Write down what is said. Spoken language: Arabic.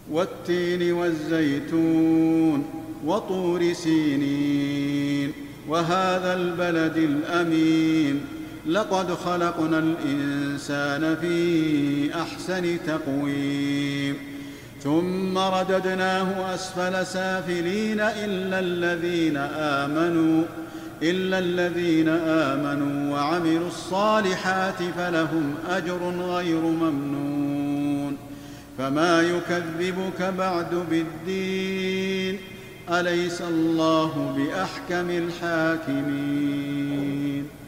والتين والزيتون وطور سينين وهذا البلد الأمين لقد خلقنا الإنسان في أحسن تقويم ثم رددناه أسفل سافلين إلا الذين آمنوا وعملوا الصالحات فلهم أجر غير ممنون فما يكذبك بعد بالدين أليس الله بأحكم الحاكمين